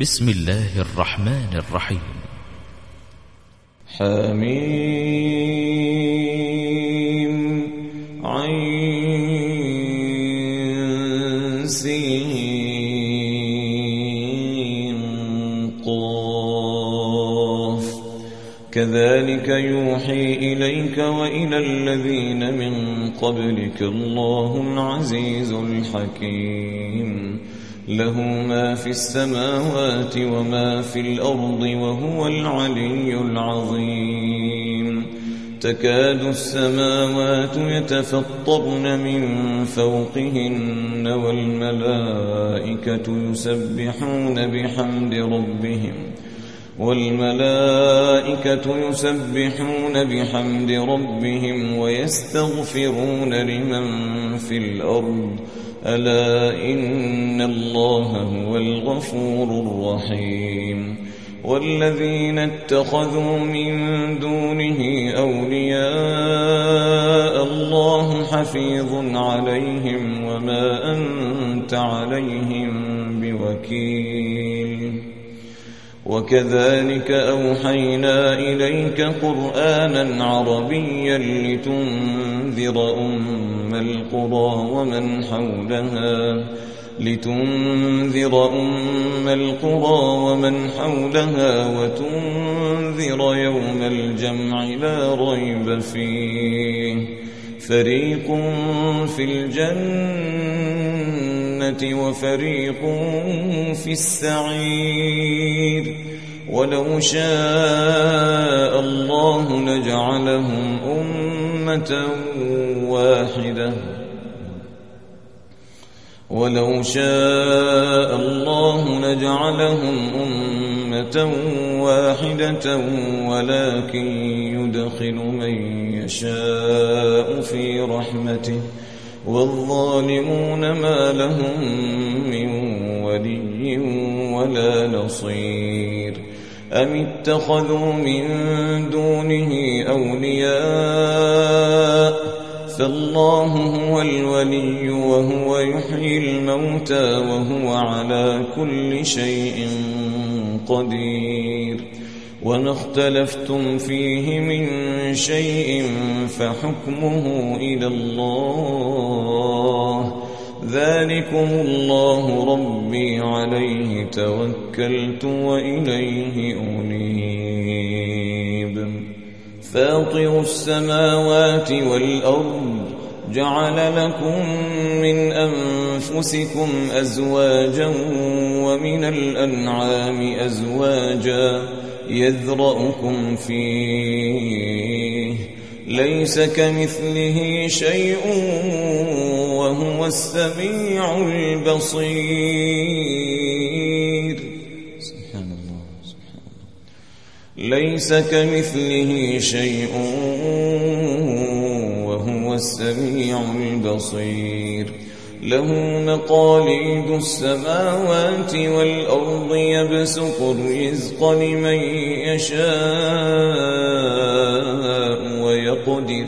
بسم الله الرحمن الرحيم. حميم عين سين قاف كذلك يوحي إليك وإلى الذين من قبلك الله العزيز الحكيم له ما في السماوات وما في الأرض وهو العلي العظيم تكاد السماوات يتفطرن من فوقهن والملائكة يسبحون بحمد ربهم ويستغفرون لمن في الأرض ألا إن الله هو الغفور الرحيم والذين اتخذوا من دونه أولياء الله حفيظ عليهم وما أنت عليهم بوكيل وكذلك أوحينا إليك قرآنا عربيا لتنذر أم القرى ومن حولها وتنذر يوم الجمع لا ريب فيه فريق في الجنة وفريق في السعير ولو شاء الله لجعلهم أمة واحدة ولكن يدخل من يشاء في رحمته والظالمون ما لهم من ولي ولا نصير أم اتخذوا من دونه أولياء فالله هو الولي وهو يحيي الموتى وهو على كل شيء قدير وما اختلفتم فيه من شيء فحكمه إلى الله ذلكم الله ربي عليه توكلت وإليه أنيب فاطر السماوات والأرض جعل لكم من أنفسكم أزواجا ومن الأنعام أزواجا يذرأكم فيه ليس كمثله شيء وهو السميع البصير ليس كمثله شيء وهو السميع البصير له مقاليد السماوات والأرض يبسط الرزق لمن يشاء ويقدر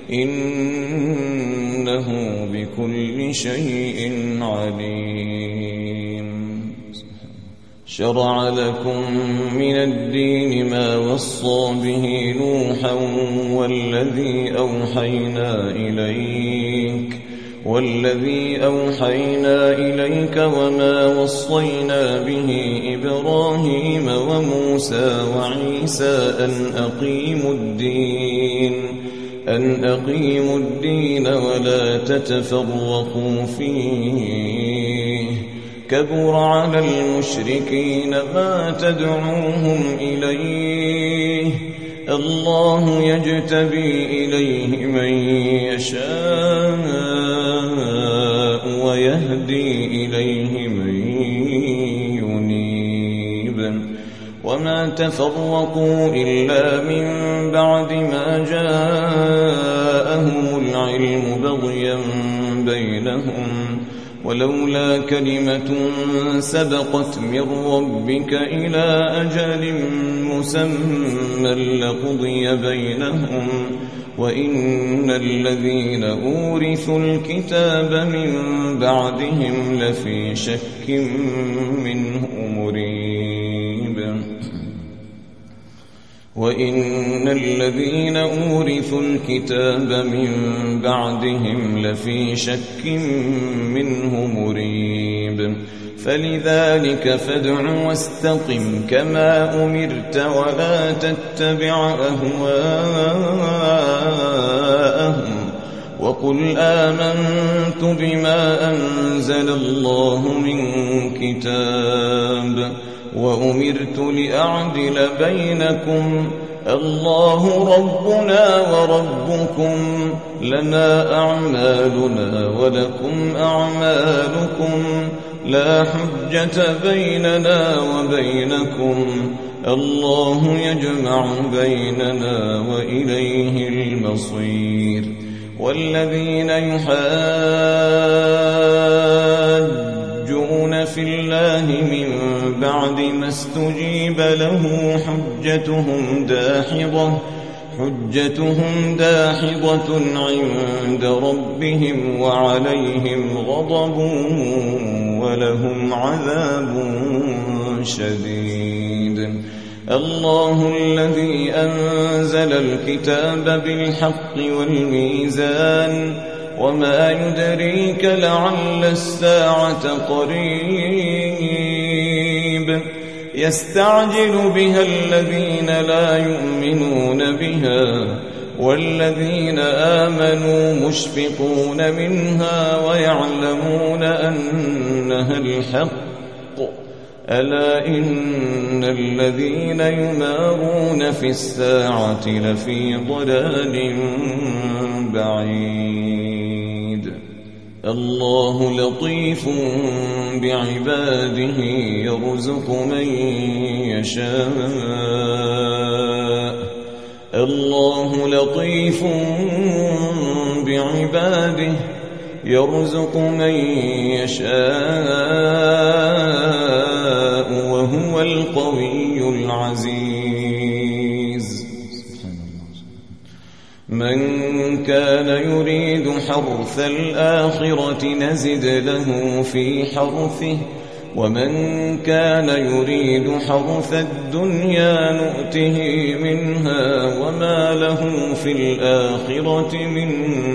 إنه بكل شيء عليم شرع لكم من الدين ما وصى به نوحا والذي أوحينا إليك وما وصينا به إبراهيم وموسى وعيسى أن أقيموا الدين ولا تتفرقوا فيه كبر على المشركين ما تدعوهم إليه الله يجتبي إليه من يشاء ويهدي إليه من ينيب وما تفرقوا إلا من بعد ما جاءهم العلم بغيا بينهم ولولا كلمة سبقت من ربك إلى أجل مسمى لقضي بينهم وإن الذين أورثوا الكتاب من بعدهم لفي شك منه مريب وإن الذين أورثوا الكتاب من بعدهم لفي شك منه مريب فلذلك فادع واستقم كما أمرت ولا تتبع أهواءهم وقل آمنت بما أنزل الله من كتاب وأمرت لأعدل بينكم الله ربنا وربكم لنا أعمالنا ولكم أعمالكم لا حجة بيننا وبينكم الله يجمع بيننا وإليه المصير والذين يحاجون في الله من بعد ما استجيب له حجتهم داحضة عند ربهم وعليهم غضب ولهم عذاب شديد الله الذي أنزل الكتاب بالحق والميزان وما يدريك لعل الساعة قريب يستعجل بها الذين لا يؤمنون بها والذين آمنوا مشفقون منها ويعلمون أنها الحق ألا إن الذين يمارون في الساعة لفي ضلال بعيد الله لطيف بعباده يرزق من يشاء الله لطيف بعباده يرزق من يشاء وهو القوي العزيز من كان يريد حرث الآخرة نزد له في حرثه ومن كان يريد حرث الدنيا نؤته منها وما له في الآخرة من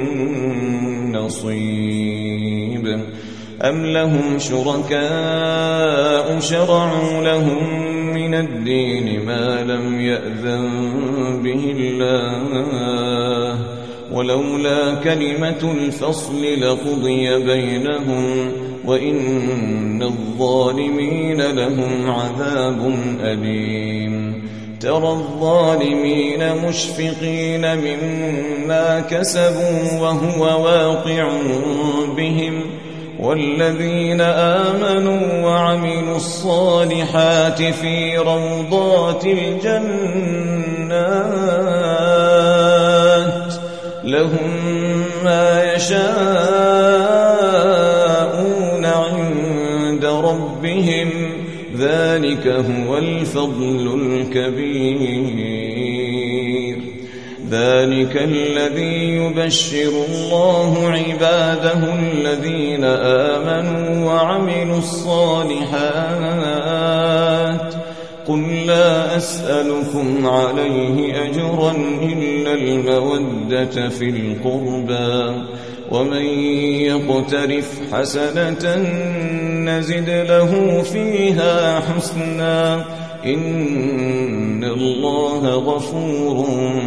نصيب أم لهم شركاء شرعوا لهم من الدين ما لم يأذن به الله ولولا كلمة الفصل لقضي بينهم وإن الظالمين لهم عذاب أليم ترى الظالمين مشفقين مما كسبوا وهو واقع بهم والذين آمنوا وعملوا الصالحات في روضات الجنات لهم ما يشاءون عند ربهم ذلك هو الفضل الكبير ذلك الذي يبشر الله عباده الذين آمنوا وعملوا الصالحات قل لا أسألكم عليه أجرا إلا المودة في القربى ومن يقترف حسنة نزد له فيها حسنا إن الله غفور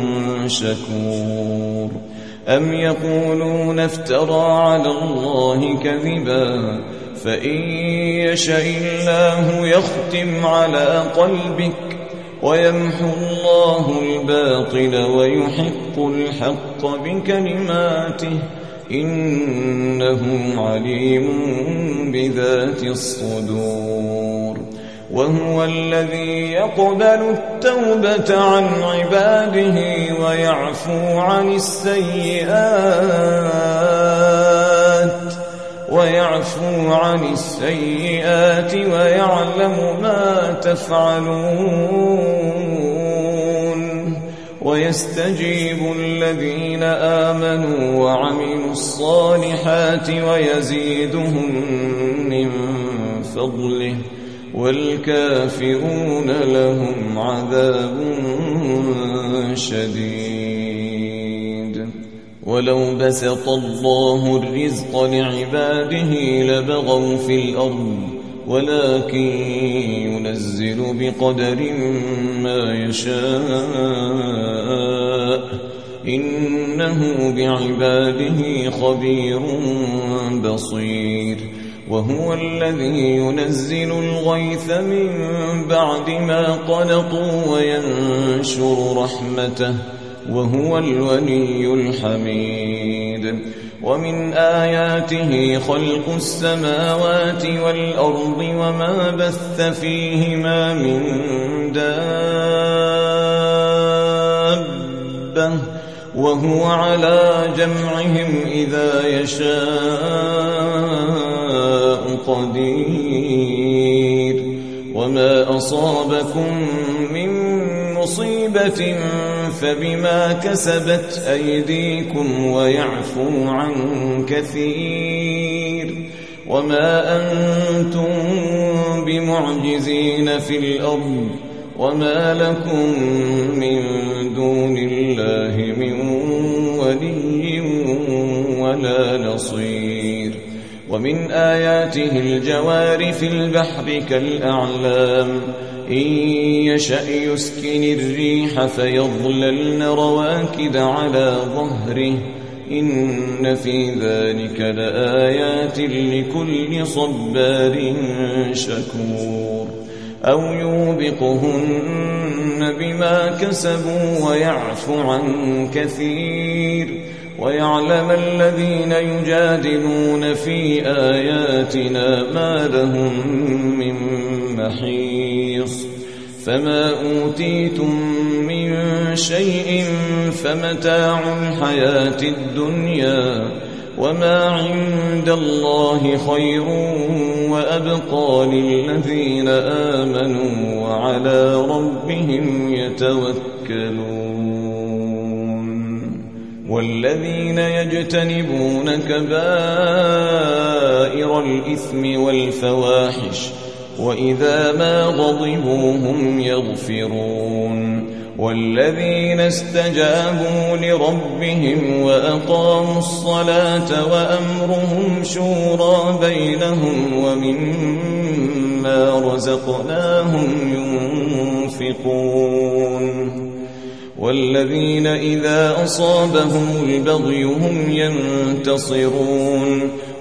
شكور أم يقولون افترى على الله كذبا فإن يشاء الله يختم على قلبك ويمحو الله الباطل ويحق الحق بكلماته إنه عليم بذات الصدور وهو الذي يقبل التوبة عن عباده ويعفو عن السيئات ويعلم ما تفعلون ويستجيب الذين آمنوا وعملوا الصالحات ويزيدهم من فضله والكافرون لهم عذاب شديد. ولو بسط الله الرزق لعباده لبغوا في الأرض ولكن ينزل بقدر ما يشاء إنه بعباده خبير بصير. وهو الذي ينزل الغيث من بعد ما قنطوا وينشر رحمته وهو الولي الحميد. ومن آياته خلق السماوات والأرض وما بث فيهما من دابة وهو على جمعهم إذا يشاء قدير. وما أصابكم من مصيبة فبما كسبت أيديكم ويعفو عن كثير. وما أنتم بمعجزين في الأرض وما لكم من دون الله من ولي ولا نصير. ومن آياته الجوار في البحر كالأعلام إن يشأ يسكن الريح فيظللن رواكد على ظهره إن في ذلك لآيات لكل صبار شكور. أو يوبقهن بما كسبوا ويعفو عن كثير. ويعلم الذين يجادلون في آياتنا ما لهم من محيص. فما أوتيتم من شيء فمتاع الحياة الدنيا وما عند الله خير وأبقى للذين آمنوا وعلى ربهم يتوكلون. والذين يجتنبون كبائر الإثم والفواحش وإذا ما غضبوا هم يغفرون. والذين استجابوا لربهم وأقاموا الصلاة وأمرهم شورى بينهم ومما رزقناهم ينفقون. والذين إذا أصابهم البغي هم ينتصرون.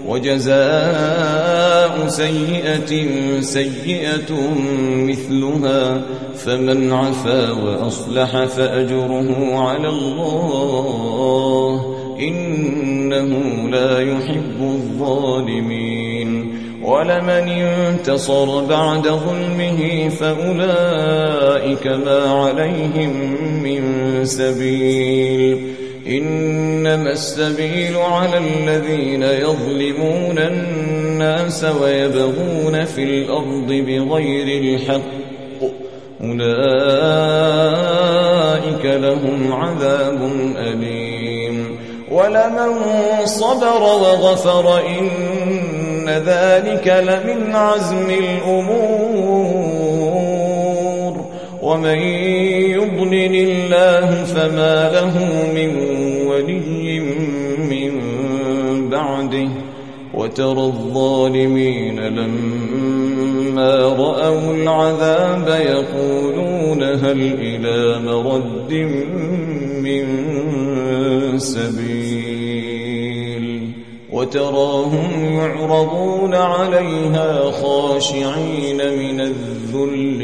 وجزاء سيئة سيئة مثلها فمن عفا وأصلح فأجره على الله إنه لا يحب الظالمين. ولمن انتصر بعد ظلمه فأولئك ما عليهم من سبيل إنما السبيل على الذين يظلمون الناس ويبغون في الأرض بغير الحق أولئك لهم عذاب أليم. ولمن صبر وغفر إن ذلك لمن عزم الأمور. ومن يضلل الله فما له من ولي من بعده. وترى الظالمين لما رأوا العذاب يقولون هل إلى مرد من سبيل. وتراهم يعرضون عليها خاشعين من الذل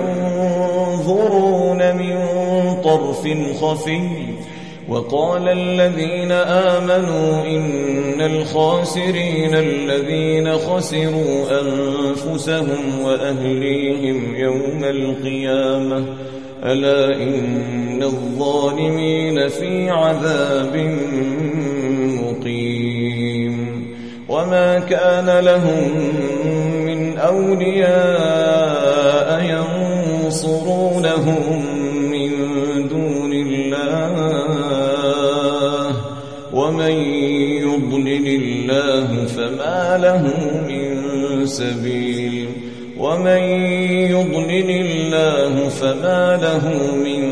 ينظرون من طرف خفي. وقال الذين آمنوا إن الخاسرين الذين خسروا أنفسهم وأهليهم يوم القيامة ألا إن الظالمين في عذاب مقيم. وما كان لهم من أولياء ينصرونهم من دون الله ومن يضلل الله فما له من سبيل. ومن يضلل الله فما له من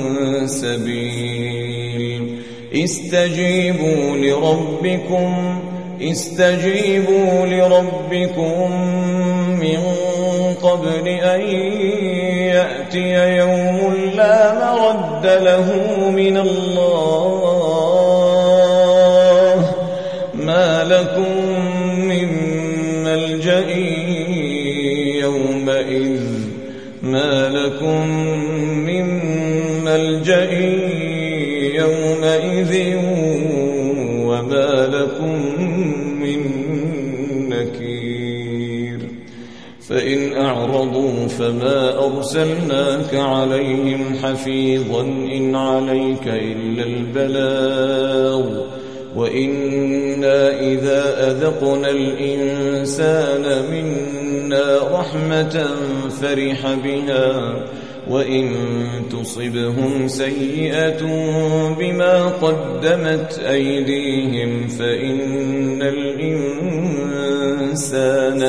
سبيل استجيبوا لربكم من قبل أن يأتي يوم لا مرد له من الله ما لكم من ملجأ يومئذ وما لكم من نكير فإن أعرضوا فما أرسلناك عليهم حفيظا إن عليك إلا البلاغ وإنا إذا أذقنا الإنسان منا رحمة فرح بها وإن تصبهم سيئة بما قدمت أيديهم فإن الإنسان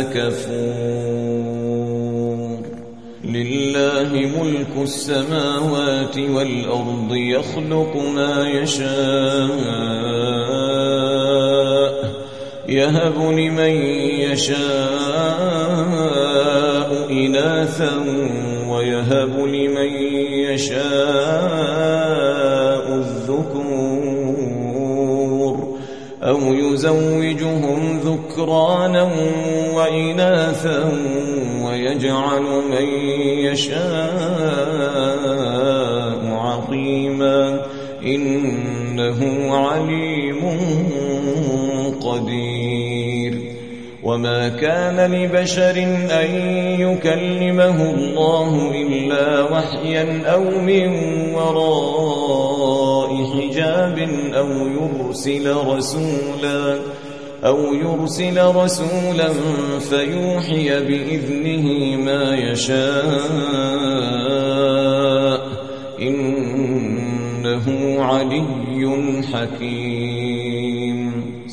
كفور لله ملك السماوات والأرض يخلق ما يشاء يهب لمن يشاء إناثا ويهب لمن يشاء الذكور أو يزوجهم ذكرانا وإناثا ويجعل من يشاء عقيما إنه عليم قدير وما كان لبشر أن يكلمه الله إلا وحيا أو من وراء حجاب أو يرسل رسولا فيوحي بإذنه ما يشاء إنه علي حكيم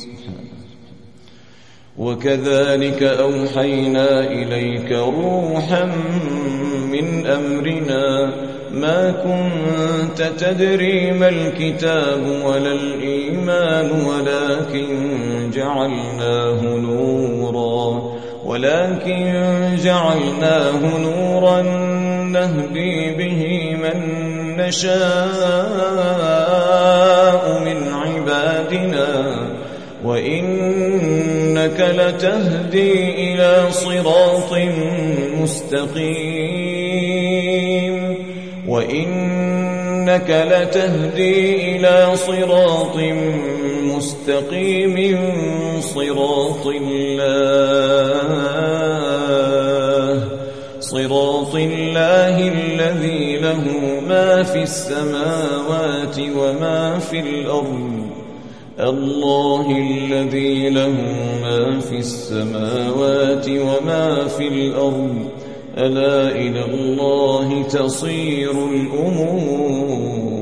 وكذلك أوحينا إليك روحا من أمرنا ما كنت تدري ما الكتاب ولا الإيمان ولكن جعلناه نورا نهدي به من نشاء من عبادنا وإنك لتهدي إلى صراط مستقيم صراط الله الذي له ما في السماوات وما في الأرض الله الذي له ما في السماوات وما في الأرض ألا إلى الله تصير الأمور